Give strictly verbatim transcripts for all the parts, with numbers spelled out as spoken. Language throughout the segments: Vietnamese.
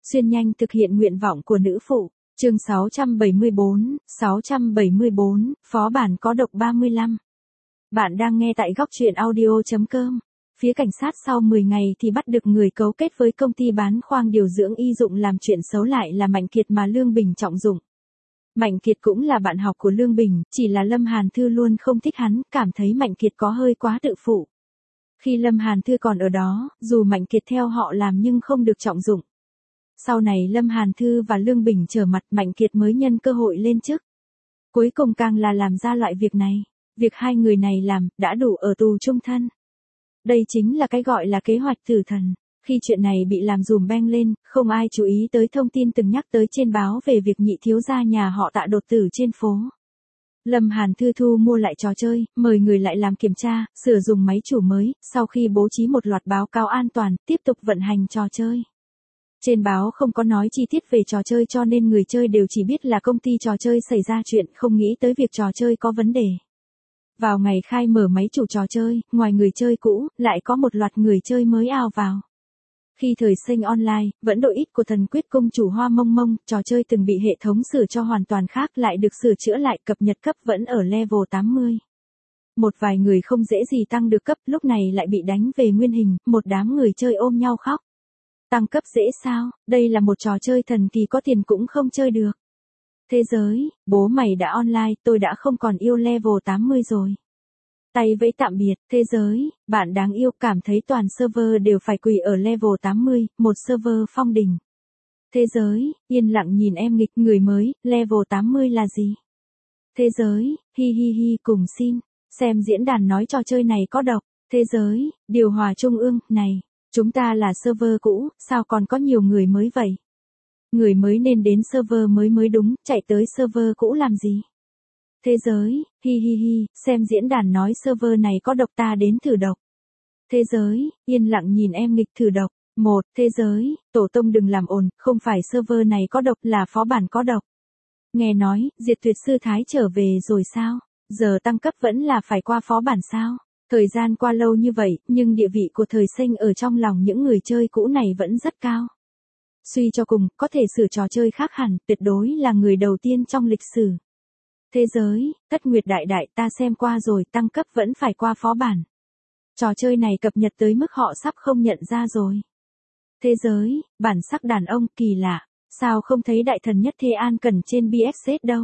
Xuyên nhanh thực hiện nguyện vọng của nữ phụ. Chương sáu trăm bảy mươi bốn, sáu trăm bảy mươi bốn, phó bản có độc ba mươi lăm. Bạn đang nghe tại góc truyện audio chấm com. Phía cảnh sát sau mười ngày thì bắt được người cấu kết với công ty bán khoang điều dưỡng y dụng làm chuyện xấu lại là Mạnh Kiệt mà Lương Bình trọng dụng. Mạnh Kiệt cũng là bạn học của Lương Bình, chỉ là Lâm Hàn Thư luôn không thích hắn, cảm thấy Mạnh Kiệt có hơi quá tự phụ. Khi Lâm Hàn Thư còn ở đó, dù Mạnh Kiệt theo họ làm nhưng không được trọng dụng. Sau này Lâm Hàn Thư và Lương Bình trở mặt, Mạnh Kiệt mới nhân cơ hội lên chức. Cuối cùng càng là làm ra loại việc này. Việc hai người này làm, đã đủ ở tù chung thân. Đây chính là cái gọi là kế hoạch tử thần. Khi chuyện này bị làm dùm beng lên, không ai chú ý tới thông tin từng nhắc tới trên báo về việc nhị thiếu gia nhà họ Tạ đột tử trên phố. Lâm Hàn Thư thu mua lại trò chơi, mời người lại làm kiểm tra, sửa dùng máy chủ mới, sau khi bố trí một loạt báo cáo an toàn, tiếp tục vận hành trò chơi. Trên báo không có nói chi tiết về trò chơi cho nên người chơi đều chỉ biết là công ty trò chơi xảy ra chuyện, không nghĩ tới việc trò chơi có vấn đề. Vào ngày khai mở máy chủ trò chơi, ngoài người chơi cũ, lại có một loạt người chơi mới ào vào. Khi thời sinh online, vẫn độ ít của thần quyết công chủ Hoa Mông Mông, trò chơi từng bị hệ thống sửa cho hoàn toàn khác lại được sửa chữa lại, cập nhật cấp vẫn ở level tám mươi. Một vài người không dễ gì tăng được cấp, lúc này lại bị đánh về nguyên hình, một đám người chơi ôm nhau khóc. Tăng cấp dễ sao, đây là một trò chơi thần kỳ có tiền cũng không chơi được. Thế giới, bố mày đã online, tôi đã không còn yêu level tám mươi rồi. Tay vẫy tạm biệt, thế giới, bạn đáng yêu, cảm thấy toàn server đều phải quỳ ở level tám mươi, một server phong đỉnh. Thế giới, yên lặng nhìn em nghịch, người mới, level tám mươi là gì? Thế giới, hi hi hi, cùng xin, xem diễn đàn nói trò chơi này có độc. Thế giới, điều hòa trung ương, này, chúng ta là server cũ, sao còn có nhiều người mới vậy? Người mới nên đến server mới mới đúng, chạy tới server cũ làm gì? Thế giới, hi hi hi, xem diễn đàn nói server này có độc, ta đến thử độc. Thế giới, yên lặng nhìn em nghịch thử độc. Một, thế giới, tổ tông đừng làm ồn, không phải server này có độc, là phó bản có độc. Nghe nói, Diệt Tuyệt Sư Thái trở về rồi sao? Giờ tăng cấp vẫn là phải qua phó bản sao? Thời gian qua lâu như vậy, nhưng địa vị của thời sinh ở trong lòng những người chơi cũ này vẫn rất cao. Suy cho cùng, có thể sửa trò chơi khác hẳn, tuyệt đối là người đầu tiên trong lịch sử. Thế giới, Tất Nguyệt đại đại, ta xem qua rồi, tăng cấp vẫn phải qua phó bản. Trò chơi này cập nhật tới mức họ sắp không nhận ra rồi. Thế giới, bản sắc đàn ông, kỳ lạ, sao không thấy đại thần Nhất Thế An Cần trên bê ép ét đâu?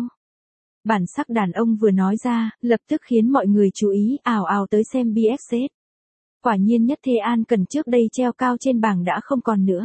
Bản sắc đàn ông vừa nói ra, lập tức khiến mọi người chú ý, ào ào tới xem bê ép ét. Quả nhiên Nhất Thế An Cần trước đây treo cao trên bảng đã không còn nữa.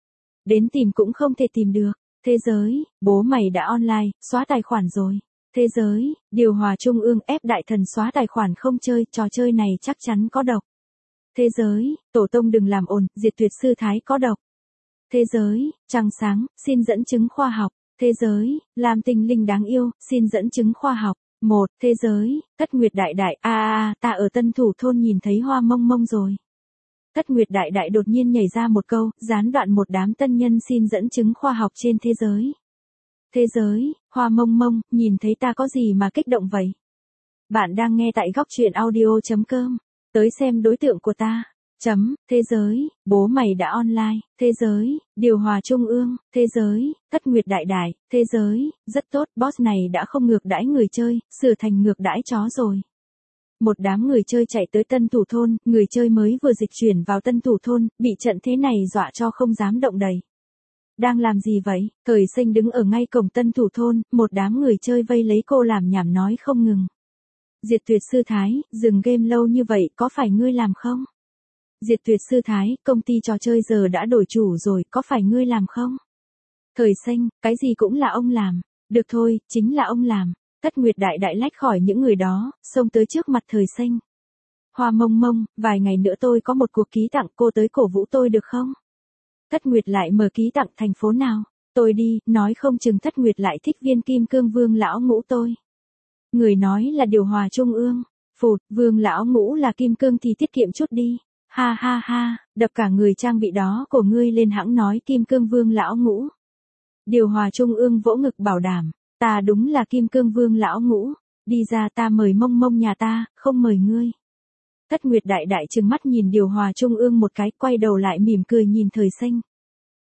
Đến tìm cũng không thể tìm được. Thế giới, bố mày đã online, xóa tài khoản rồi. Thế giới, điều hòa trung ương ép đại thần xóa tài khoản không chơi, trò chơi này chắc chắn có độc. Thế giới, tổ tông đừng làm ồn, Diệt Tuyệt Sư Thái có độc. Thế giới, trăng sáng, xin dẫn chứng khoa học. Thế giới, làm tinh linh đáng yêu, xin dẫn chứng khoa học. Một, thế giới, Tất Nguyệt đại đại, a a a, ta ở Tân Thủ thôn nhìn thấy Hoa Mông Mông rồi. Tất Nguyệt đại đại đột nhiên nhảy ra một câu, gián đoạn một đám tân nhân xin dẫn chứng khoa học trên thế giới. Thế giới, Hoa Mông Mông, nhìn thấy ta có gì mà kích động vậy? Bạn đang nghe tại góc truyện audio chấm com. Tới xem đối tượng của ta. Chấm, thế giới, bố mày đã online. Thế giới, điều hòa trung ương. Thế giới, Tất Nguyệt đại đại. Thế giới, rất tốt, boss này đã không ngược đãi người chơi, sửa thành ngược đãi chó rồi. Một đám người chơi chạy tới Tân Thủ thôn, người chơi mới vừa dịch chuyển vào Tân Thủ thôn, bị trận thế này dọa cho không dám động đậy. Đang làm gì vậy? Thời sinh đứng ở ngay cổng Tân Thủ thôn, một đám người chơi vây lấy cô làm nhảm nói không ngừng. Diệt Tuyệt Sư Thái, dừng game lâu như vậy, có phải ngươi làm không? Diệt Tuyệt Sư Thái, công ty trò chơi giờ đã đổi chủ rồi, có phải ngươi làm không? Thời sinh, cái gì cũng là ông làm. Được thôi, chính là ông làm. Tất Nguyệt đại đại lách khỏi những người đó, xông tới trước mặt thời sinh. Hoa Mông Mông, vài ngày nữa tôi có một cuộc ký tặng, cô tới cổ vũ tôi được không? Tất Nguyệt lại mở ký tặng thành phố nào? Tôi đi, nói không chừng Tất Nguyệt lại thích viên kim cương Vương lão ngũ tôi. Người nói là điều hòa trung ương. Phụt, Vương lão ngũ là kim cương thì tiết kiệm chút đi. Ha ha ha, đập cả người trang bị đó của ngươi lên hãng nói kim cương Vương lão ngũ. Điều hòa trung ương vỗ ngực bảo đảm, ta đúng là kim cương Vương lão ngũ. Đi ra, ta mời Mông Mông nhà ta, không mời ngươi. Tất Nguyệt đại đại trừng mắt nhìn điều hòa trung ương một cái, quay đầu lại mỉm cười nhìn thời sinh.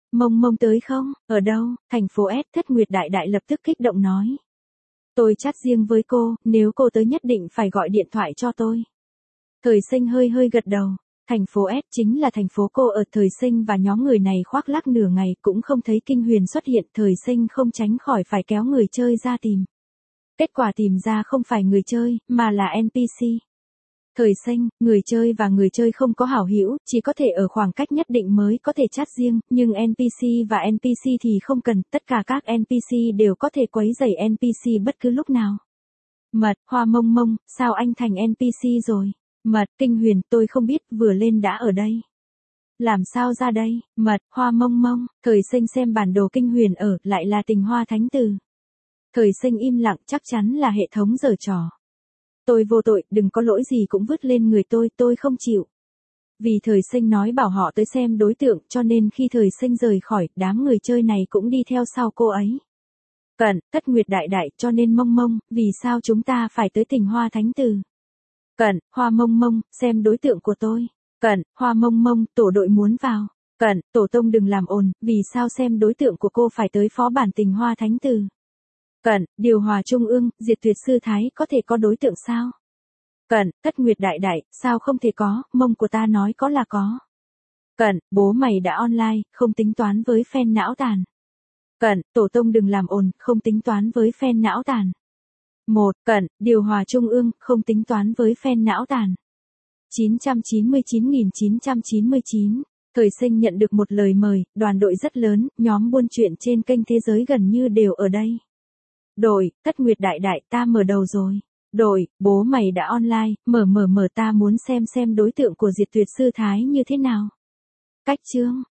Mông mông tới không? Ở đâu? Thành phố S. Thất Nguyệt Đại Đại lập tức kích động nói. Tôi chat riêng với cô, nếu cô tới nhất định phải gọi điện thoại cho tôi. Thời Sinh hơi hơi gật đầu. Thành phố S chính là thành phố cô ở. Thời Sinh và nhóm người này khoác lác nửa ngày cũng không thấy Kinh Huyền xuất hiện. Thời Sinh không tránh khỏi phải kéo người chơi ra tìm. Kết quả tìm ra không phải người chơi, mà là en pê xê. Thời Sinh, người chơi và người chơi không có hảo hữu, chỉ có thể ở khoảng cách nhất định mới có thể chat riêng, nhưng en pê xê và en pê xê thì không cần, tất cả các en pê xê đều có thể quấy rầy en pê xê bất cứ lúc nào. Mật, Hoa Mông Mông, sao anh thành en pê xê rồi? Mật, Kinh Huyền, tôi không biết, vừa lên đã ở đây. Làm sao ra đây? Mật, Hoa Mông Mông, Thời Sinh xem bản đồ Kinh Huyền ở, lại là Tình Hoa Thánh Từ. Thời Sinh im lặng, chắc chắn là hệ thống giở trò. Tôi vô tội, đừng có lỗi gì cũng vứt lên người tôi, tôi không chịu. Vì Thời Sinh nói bảo họ tới xem đối tượng, cho nên khi Thời Sinh rời khỏi, đám người chơi này cũng đi theo sau cô ấy. Cẩn, Thất Nguyệt Đại Đại, cho nên Mông Mông, vì sao chúng ta phải tới Tình Hoa Thánh Từ? Cẩn, Hoa Mông Mông, xem đối tượng của tôi. Cẩn, Hoa Mông Mông, tổ đội muốn vào. Cẩn, tổ tông đừng làm ồn, vì sao xem đối tượng của cô phải tới phó bản Tình Hoa Thánh Từ? Cẩn, điều hòa trung ương, Diệt Tuyệt Sư Thái có thể có đối tượng sao? Cẩn, Thất Nguyệt Đại Đại, sao không thể có, mông của ta nói có là có. Cẩn, bố mày đã online, không tính toán với fan não tàn. Cẩn, tổ tông đừng làm ồn, không tính toán với fan não tàn. Một, Cẩn, điều hòa trung ương, không tính toán với fan não tàn. chín trăm chín mươi chín nghìn chín trăm chín mươi chín. Thời Sinh nhận được một lời mời, đoàn đội rất lớn, nhóm buôn chuyện trên kênh Thế Giới gần như đều ở đây. Đội, Thất Nguyệt Đại Đại, ta mở đầu rồi. Đội, bố mày đã online, mở mở mở ta muốn xem xem đối tượng của Diệt Tuyệt Sư Thái như thế nào. Cách chương,